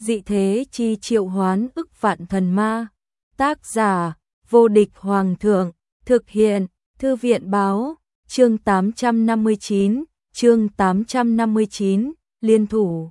Dị thế chi triệu hoán ức vạn thần ma. Tác giả, vô địch hoàng thượng. Thực hiện, thư viện báo. Chương 859, liên thủ.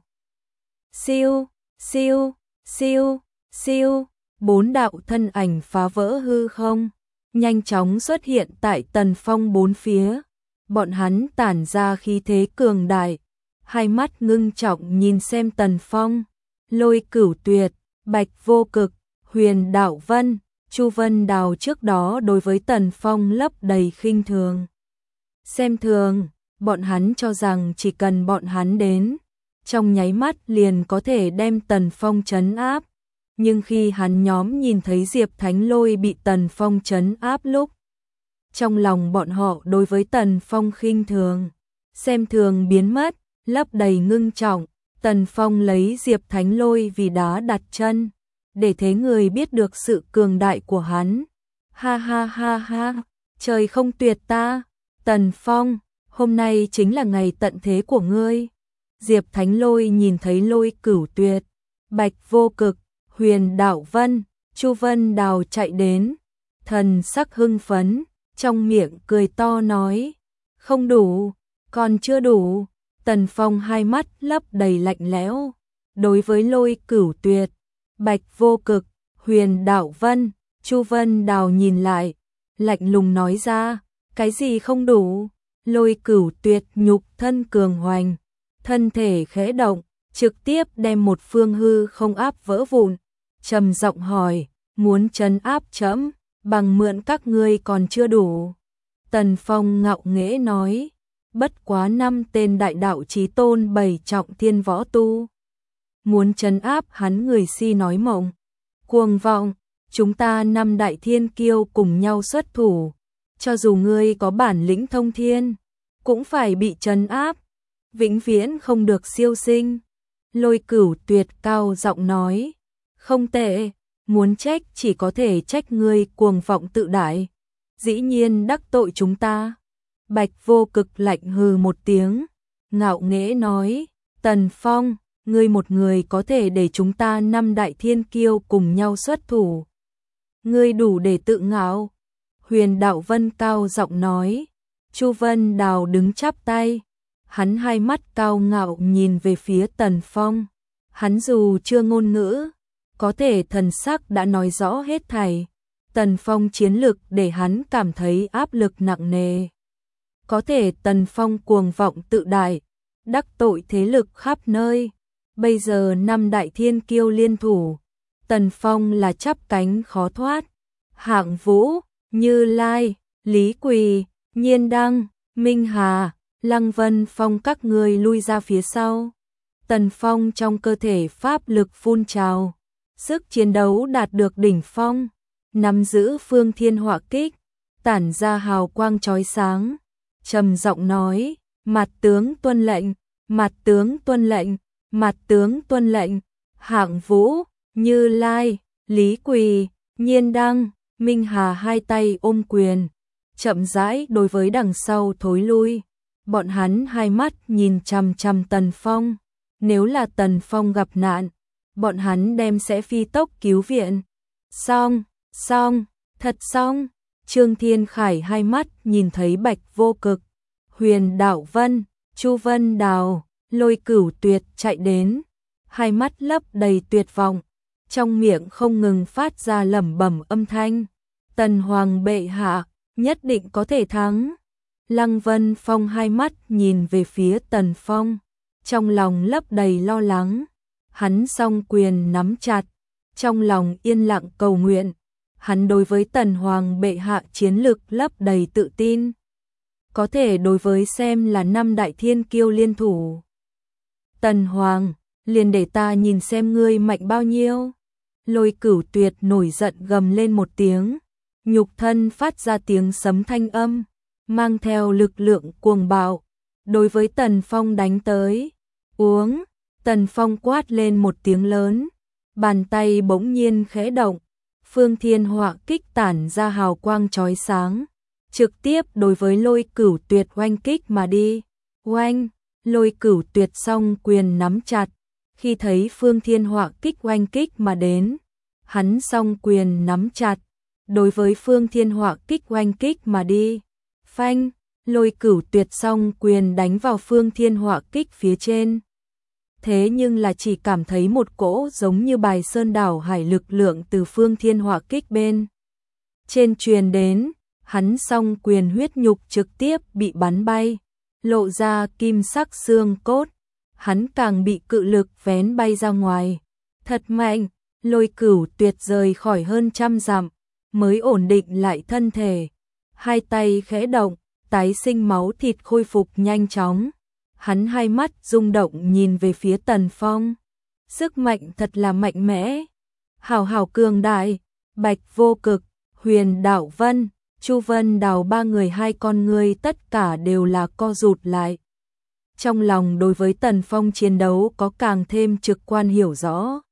Siêu, siêu, siêu, siêu, 4 đạo thân ảnh phá vỡ hư không, nhanh chóng xuất hiện tại Tần Phong bốn phía. Bọn hắn tản ra khí thế cường đại, hai mắt ngưng trọng nhìn xem Tần Phong. Lôi Cửu Tuyệt, Bạch Vô Cực, Huyền Đạo Vân, Chu Vân Đào trước đó đối với Tần Phong lấp đầy khinh thường. Xem thường, bọn hắn cho rằng chỉ cần bọn hắn đến, trong nháy mắt liền có thể đem Tần Phong trấn áp. Nhưng khi hắn nhóm nhìn thấy Diệp Thánh Lôi bị Tần Phong trấn áp lúc, trong lòng bọn họ đối với Tần Phong khinh thường, xem thường biến mất, lấp đầy ngưng trọng. Tần Phong lấy Diệp Thánh Lôi vì đá đặt chân, để thế người biết được sự cường đại của hắn. Ha ha ha ha, trời không tuyệt ta, Tần Phong, hôm nay chính là ngày tận thế của ngươi. Diệp Thánh Lôi nhìn thấy Lôi Cửu Tuyệt, Bạch Vô Cực, Huyền Đạo Vân, Chu Vân Đào chạy đến, thần sắc hưng phấn, trong miệng cười to nói, không đủ, còn chưa đủ. Tần Phong hai mắt lấp đầy lạnh lẽo, đối với Lôi Cửu Tuyệt, Bạch Vô Cực, Huyền Đạo Vân, Chu Vân Đào nhìn lại, lạnh lùng nói ra, cái gì không đủ? Lôi Cửu Tuyệt nhục thân cường hoành, thân thể khẽ động, trực tiếp đem một phương hư không áp vỡ vụn, trầm giọng hỏi, muốn trấn áp trẫm, bằng mượn các ngươi còn chưa đủ. Tần Phong ngạo nghễ nói, bất quá 5 tên đại đạo chí tôn 7 trọng thiên võ tu, muốn trấn áp hắn người si nói mộng, cuồng vọng, chúng ta 5 đại thiên kiêu cùng nhau xuất thủ, cho dù ngươi có bản lĩnh thông thiên, cũng phải bị trấn áp, vĩnh viễn không được siêu sinh. Lôi Cửu Tuyệt cao giọng nói, không tệ, muốn trách chỉ có thể trách ngươi cuồng vọng tự đại, dĩ nhiên đắc tội chúng ta. Bạch Vô Cực lạnh hừ một tiếng, ngạo nghễ nói, Tần Phong, ngươi một người có thể để chúng ta 5 đại thiên kiêu cùng nhau xuất thủ. Ngươi đủ để tự ngạo. Huyền Đạo Vân cao giọng nói, Chu Vân Đào đứng chắp tay, hắn hai mắt cao ngạo nhìn về phía Tần Phong. Hắn dù chưa ngôn ngữ, có thể thần sắc đã nói rõ hết thảy. Tần Phong chiến lực để hắn cảm thấy áp lực nặng nề. Có thể Tần Phong cuồng vọng tự đại, đắc tội thế lực khắp nơi. Bây giờ 5 đại thiên kiêu liên thủ, Tần Phong là chắp cánh khó thoát. Hạng Vũ, Như Lai, Lý Quỳ, Nhiên Đăng, Minh Hà, Lăng Vân Phong các người lui ra phía sau. Tần Phong trong cơ thể pháp lực phun trào, sức chiến đấu đạt được đỉnh phong, nắm giữ phương thiên hỏa kích, tản ra hào quang chói sáng, trầm giọng nói, mặt tướng tuân lệnh, mặt tướng tuân lệnh, mặt tướng tuân lệnh. Hạng Vũ, Như Lai, Lý Quỳ, Nhiên Đăng, Minh Hà hai tay ôm quyền, chậm rãi đối với đằng sau thối lui. Bọn hắn hai mắt nhìn chằm chằm Tần Phong, nếu là Tần Phong gặp nạn, bọn hắn đem sẽ phi tốc cứu viện. Xong, xong, thật xong. Trương Thiên Khải hai mắt nhìn thấy Bạch Vô Cực, Huyền Đạo Vân, Chu Vân Đào, Lôi Cửu Tuyệt chạy đến, hai mắt lấp đầy tuyệt vọng, trong miệng không ngừng phát ra lẩm bẩm âm thanh, Tần Hoàng bệ hạ, nhất định có thể thắng. Lăng Vân Phong hai mắt nhìn về phía Tần Phong, trong lòng lấp đầy lo lắng, hắn song quyền nắm chặt, trong lòng yên lặng cầu nguyện, hắn đối với Tần Hoàng bệ hạ chiến lực lấp đầy tự tin, có thể đối với xem là 5 đại thiên kiêu liên thủ. Tần Hoàng, liền để ta nhìn xem ngươi mạnh bao nhiêu. Lôi Cửu Tuyệt nổi giận gầm lên một tiếng, nhục thân phát ra tiếng sấm thanh âm, mang theo lực lượng cuồng bạo, đối với Tần Phong đánh tới. Uống, Tần Phong quát lên một tiếng lớn, bàn tay bỗng nhiên khẽ động, phương thiên hỏa kích tản ra hào quang chói sáng, trực tiếp đối với Lôi Cửu Tuyệt oanh kích mà đi. Oanh, Lôi Cửu Tuyệt song quyền nắm chặt, Khi thấy Phương Thiên Họa kích oanh kích mà đến, hắn song quyền nắm chặt, đối với Phương Thiên Họa kích oanh kích mà đi. Phanh, Lôi Cửu Tuyệt song quyền đánh vào Phương Thiên Họa kích phía trên. Thế nhưng là chỉ cảm thấy một cỗ giống như bài sơn đảo hải lực lượng từ Phương Thiên Họa kích bên trên truyền đến, hắn song quyền huyết nhục trực tiếp bị bắn bay, lộ ra kim sắc xương cốt, hắn càng bị cự lực vén bay ra ngoài. Thật mạnh, Lôi Cửu Tuyệt rời khỏi hơn 100 dặm, mới ổn định lại thân thể. Hai tay khẽ động, tái sinh máu thịt khôi phục nhanh chóng. Hắn hai mắt rung động nhìn về phía Tần Phong. Sức mạnh thật là mạnh mẽ. Hảo hảo cường đại, Bạch Vô Cực, Huyền Đạo Vân, Chu Vân Đào ba người hai con ngươi tất cả đều là co rụt lại. Trong lòng đối với Tần Phong chiến đấu có càng thêm trực quan hiểu rõ.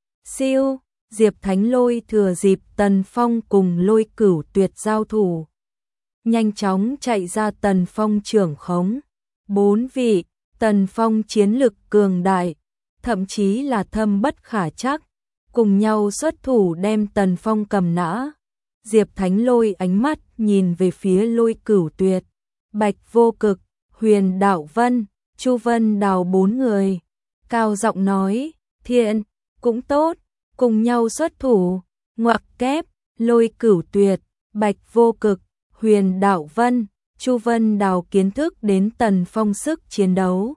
Siêu, Diệp Thánh Lôi thừa dịp Tần Phong cùng Lôi Cửu Tuyệt giao thủ, nhanh chóng chạy ra Tần Phong trưởng khống. 4 vị, Tần Phong chiến lực cường đại, thậm chí là thâm bất khả trắc, cùng nhau xuất thủ đem Tần Phong cầm nã. Diệp Thánh Lôi ánh mắt nhìn về phía Lôi Cửu Tuyệt, Bạch Vô Cực, Huyền Đạo Vân, Chu Vân Đào 4 người, cao giọng nói, thiện, cũng tốt, cùng nhau xuất thủ. Ngoặc kép, Lôi Cửu Tuyệt, Bạch Vô Cực, Huyền Đạo Vân, Chu Vân Đào kiến thức đến Tần Phong sức chiến đấu,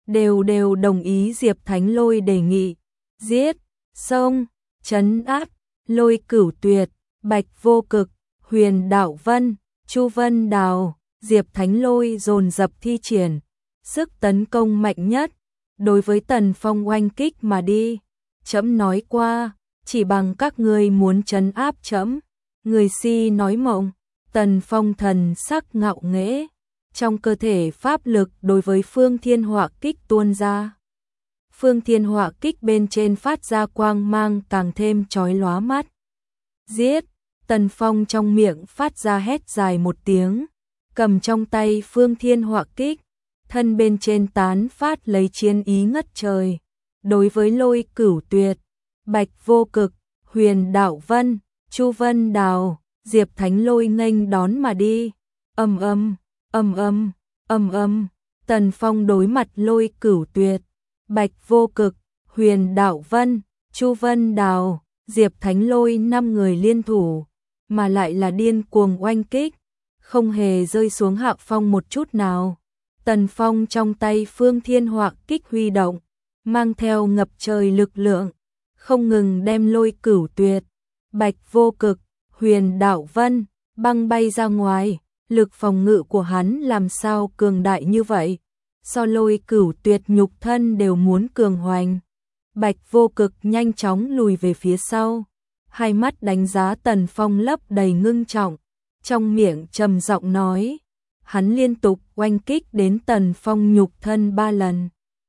đều đồng ý Diệp Thánh Lôi đề nghị, giết, xông, trấn áp. Lôi Cửu Tuyệt, Bạch Vô Cực, Huyền Đạo Vân, Chu Vân Đào, Diệp Thánh Lôi dồn dập thi triển sức tấn công mạnh nhất, đối với Tần Phong oanh kích mà đi. Trẫm nói qua, chỉ bằng các ngươi muốn trấn áp trẫm, người si nói mộng. Tần Phong thần sắc ngạo nghễ, trong cơ thể pháp lực đối với Phương Thiên Họa kích tuôn ra. Phương Thiên Họa kích bên trên phát ra quang mang càng thêm chói lóa mắt. Giết, Tần Phong trong miệng phát ra hét dài một tiếng, cầm trong tay Phương Thiên Họa kích, thân bên trên tán phát lấy chiến ý ngất trời. Đối với Lôi Cửu Tuyệt, Bạch Vô Cực, Huyền Đạo Vân, Chu Vân Đào, Diệp Thánh Lôi nghênh đón mà đi. Ầm ầm, ầm ầm, ầm ầm, Tần Phong đối mặt Lôi Cửu Tuyệt, Bạch Vô Cực, Huyền Đạo Vân, Chu Vân Đào, Diệp Thánh Lôi 5 người liên thủ, mà lại là điên cuồng oanh kích, không hề rơi xuống hạ phong một chút nào. Tần Phong trong tay Phương Thiên Họa kích huy động, mang theo ngập trời lực lượng, không ngừng đem Lôi Cửu Tuyệt, Bạch Vô Cực, Huyền Đạo Vân băng bay ra ngoài. Lực phòng ngự của hắn làm sao cường đại như vậy, so Lôi Cửu Tuyệt nhục thân đều muốn cường hoành. Bạch Vô Cực nhanh chóng lùi về phía sau, hai mắt đánh giá Tần Phong lấp đầy ngưng trọng, trong miệng trầm giọng nói, hắn liên tục oanh kích đến Tần Phong nhục thân 3 lần.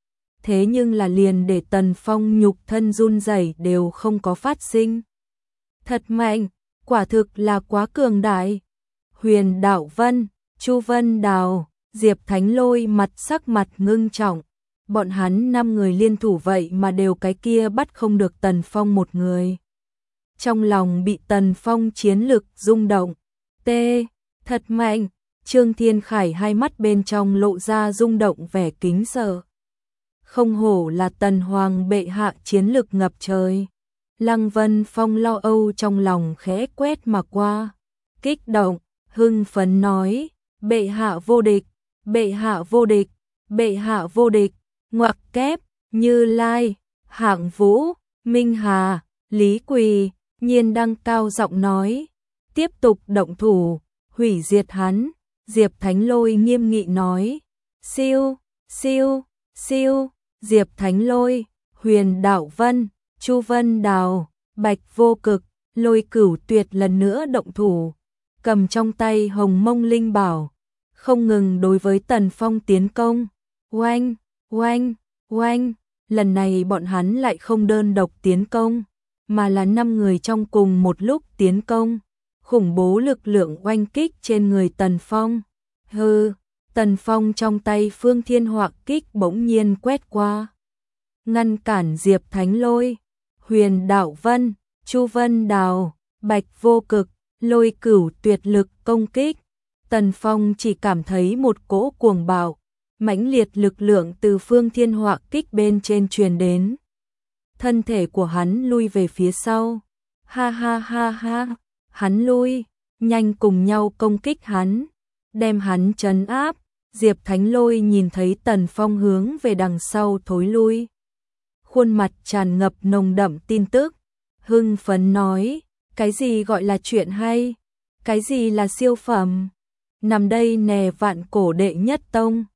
Thế nhưng là liền để Tần Phong nhục thân run rẩy đều không có phát sinh. Thật mạnh, quả thực là quá cường đại. Huyền Đạo Vân, Chu Vân Đào, Diệp Thánh Lôi sắc mặt ngưng trọng, bọn hắn 5 người liên thủ vậy mà đều cái kia bắt không được Tần Phong một người. Trong lòng bị Tần Phong chiến lực rung động, thật mạnh. Trương Thiên Khải hai mắt bên trong lộ ra rung động vẻ kính sợ. Không hổ là Tần Hoàng bệ hạ chiến lực ngập trời. Lăng Vân Phong lo âu trong lòng khẽ quét mà qua, kích động, hưng phấn nói, bệ hạ vô địch, bệ hạ vô địch, bệ hạ vô địch. Ngoặc kép, Như Lai, Hạng Vũ, Minh Hà, Lý Quỳ, Nhiên Đăng cao giọng nói, tiếp tục động thủ, hủy diệt hắn. Diệp Thánh Lôi nghiêm nghị nói, siêu, siêu, siêu. Diệp Thánh Lôi, Huyền Đạo Vân, Chu Vân Đào, Bạch Vô Cực, Lôi Cửu Tuyệt lần nữa động thủ, cầm trong tay Hồng Mông Linh Bảo, không ngừng đối với Tần Phong tiến công. Oanh, oanh, oanh, lần này bọn hắn lại không đơn độc tiến công, mà là 5 người trong cùng một lúc tiến công, khủng bố lực lượng oanh kích trên người Tần Phong. Hừ, Tần Phong trong tay Phương Thiên Họa kích bỗng nhiên quét qua. ngăn cản Diệp Thánh Lôi, Huyền Đạo Vân, Chu Vân Đào, Bạch Vô Cực, Lôi Cửu tuyệt lực công kích. Tần Phong chỉ cảm thấy một cỗ cuồng bạo, mãnh liệt lực lượng từ phương thiên họa kích bên trên truyền đến. Thân thể của hắn lui về phía sau. Ha ha ha ha, hắn lui, nhanh cùng nhau công kích hắn, đem hắn trấn áp. Diệp Thánh Lôi nhìn thấy Tần Phong hướng về đằng sau thối lui, khuôn mặt tràn ngập nồng đậm tin tức, hưng phấn nói, cái gì gọi là chuyện hay, cái gì là siêu phẩm, nằm đây nè vạn cổ đệ nhất tông.